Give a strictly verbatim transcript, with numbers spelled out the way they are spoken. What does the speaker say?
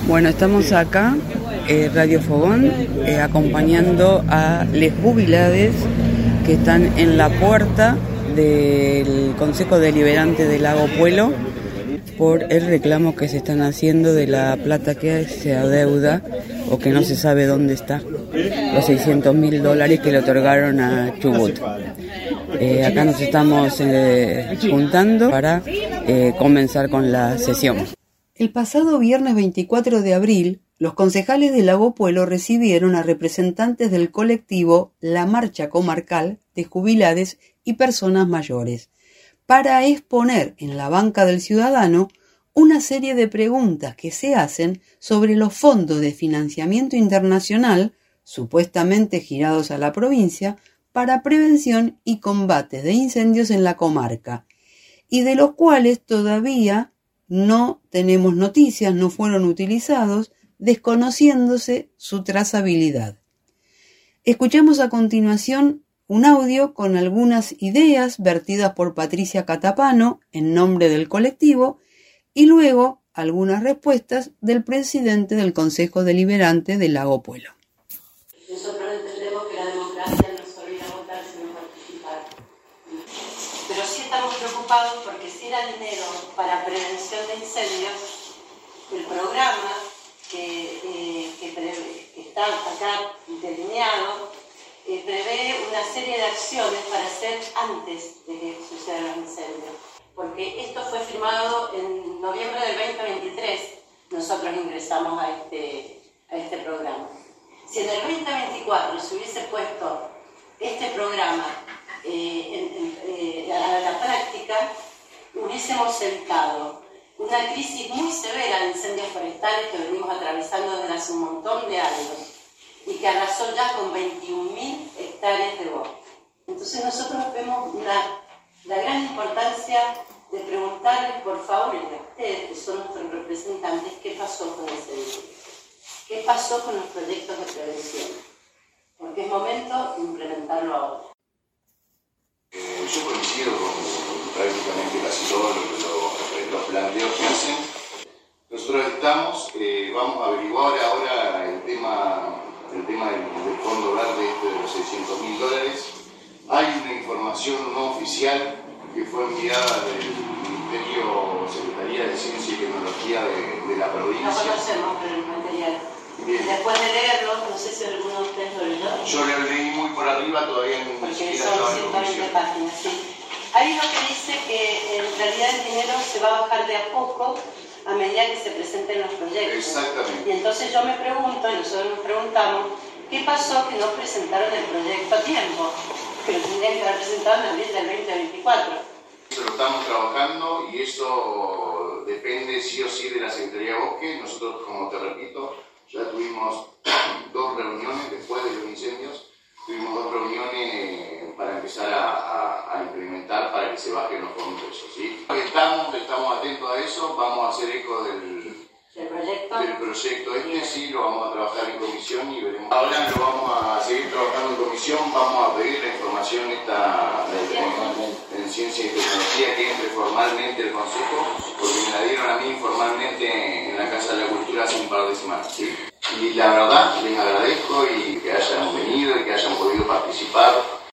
Bueno, estamos acá, eh, Radio Fogón, eh, acompañando a les jubilades que están en la puerta del Consejo Deliberante de Lago Puelo por el reclamo que se están haciendo de la plata que se adeuda o que no se sabe dónde está, los seiscientos mil dólares que le otorgaron a Chubut. Eh, acá nos estamos eh, juntando para eh, comenzar con la sesión. El pasado viernes veinticuatro de abril, los concejales de Lago Puelo recibieron a representantes del colectivo La Marcha Comarcal de Jubilades y Personas Mayores para exponer en la banca del ciudadano una serie de preguntas que se hacen sobre los fondos de financiamiento internacional, supuestamente girados a la provincia, para prevención y combate de incendios en la comarca, y de los cuales todavía no tenemos noticias, no fueron utilizados, desconociéndose su trazabilidad. Escuchamos a continuación un audio con algunas ideas vertidas por Patricia Catapano en nombre del colectivo y luego algunas respuestas del presidente del Consejo Deliberante de Lago Puelo. Nosotros entendemos que la democracia no es solo ir a votar, sino participar. Pero sí estamos preocupados porque si era dinero para prevención de incendios, el programa que, eh, que, prevé, que está acá delineado eh, prevé una serie de acciones para hacer antes de que sucedan los incendios. Porque esto fue firmado en noviembre del veinte veintitrés, nosotros ingresamos a este, a este programa. Si en el veinte veinticuatro se hubiese puesto este programa eh, en, en, eh, a la práctica, hubiésemos evitado una crisis muy severa de incendios forestales que venimos atravesando desde hace un montón de años y que arrasó ya con veintiún mil hectáreas de bosque. Entonces nosotros vemos una, la gran importancia de preguntarles, por favor, y a ustedes, que son nuestros representantes, qué pasó con ese dinero. ¿Qué pasó con los proyectos de prevención? Porque es momento de implementarlo ahora. Eh, yo coincido con prácticamente casi todo lo que lo, los planteos que hacen. Nosotros estamos, eh, vamos a averiguar ahora el tema, el tema del, del fondo verde este de los seiscientos mil dólares. Hay una información no oficial que fue enviada del Ministerio, Secretaría de Ciencia y Tecnología de, de la provincia. No conocemos pero el material. Bien. Después de leerlo, no sé si alguno de ustedes lo leyó. Yo lo leí muy por arriba, todavía no. Porque son ciento veinte páginas, sí. Hay uno que dice que en realidad el dinero se va a bajar de a poco a medida que se presenten los proyectos. Exactamente. Y entonces yo me pregunto, y nosotros nos preguntamos, ¿qué pasó que no presentaron el proyecto a tiempo? Que lo tendrían que haber presentado en abril del veinte veinticuatro. Eso lo estamos trabajando y eso depende sí o sí de la Secretaría de Bosque. Nosotros, como te repito, ya tuvimos dos reuniones después de los incendios, tuvimos dos reuniones para empezar a, a, a implementar para que se bajen los fondos de eso, ¿sí? Estamos, estamos atentos a eso, vamos a hacer eco del, ¿El proyecto? del proyecto este, sí, lo vamos a trabajar en comisión y veremos. Ahora lo vamos a seguir trabajando en comisión, vamos a pedir la información esta en, en Ciencia y Tecnología que entre formalmente el Consejo, porque me la dieron a mí informalmente en la Casa de la Cultura hace un par de semanas, ¿sí? Y la verdad, les agradezco y que hayan venido y que hayan podido participar.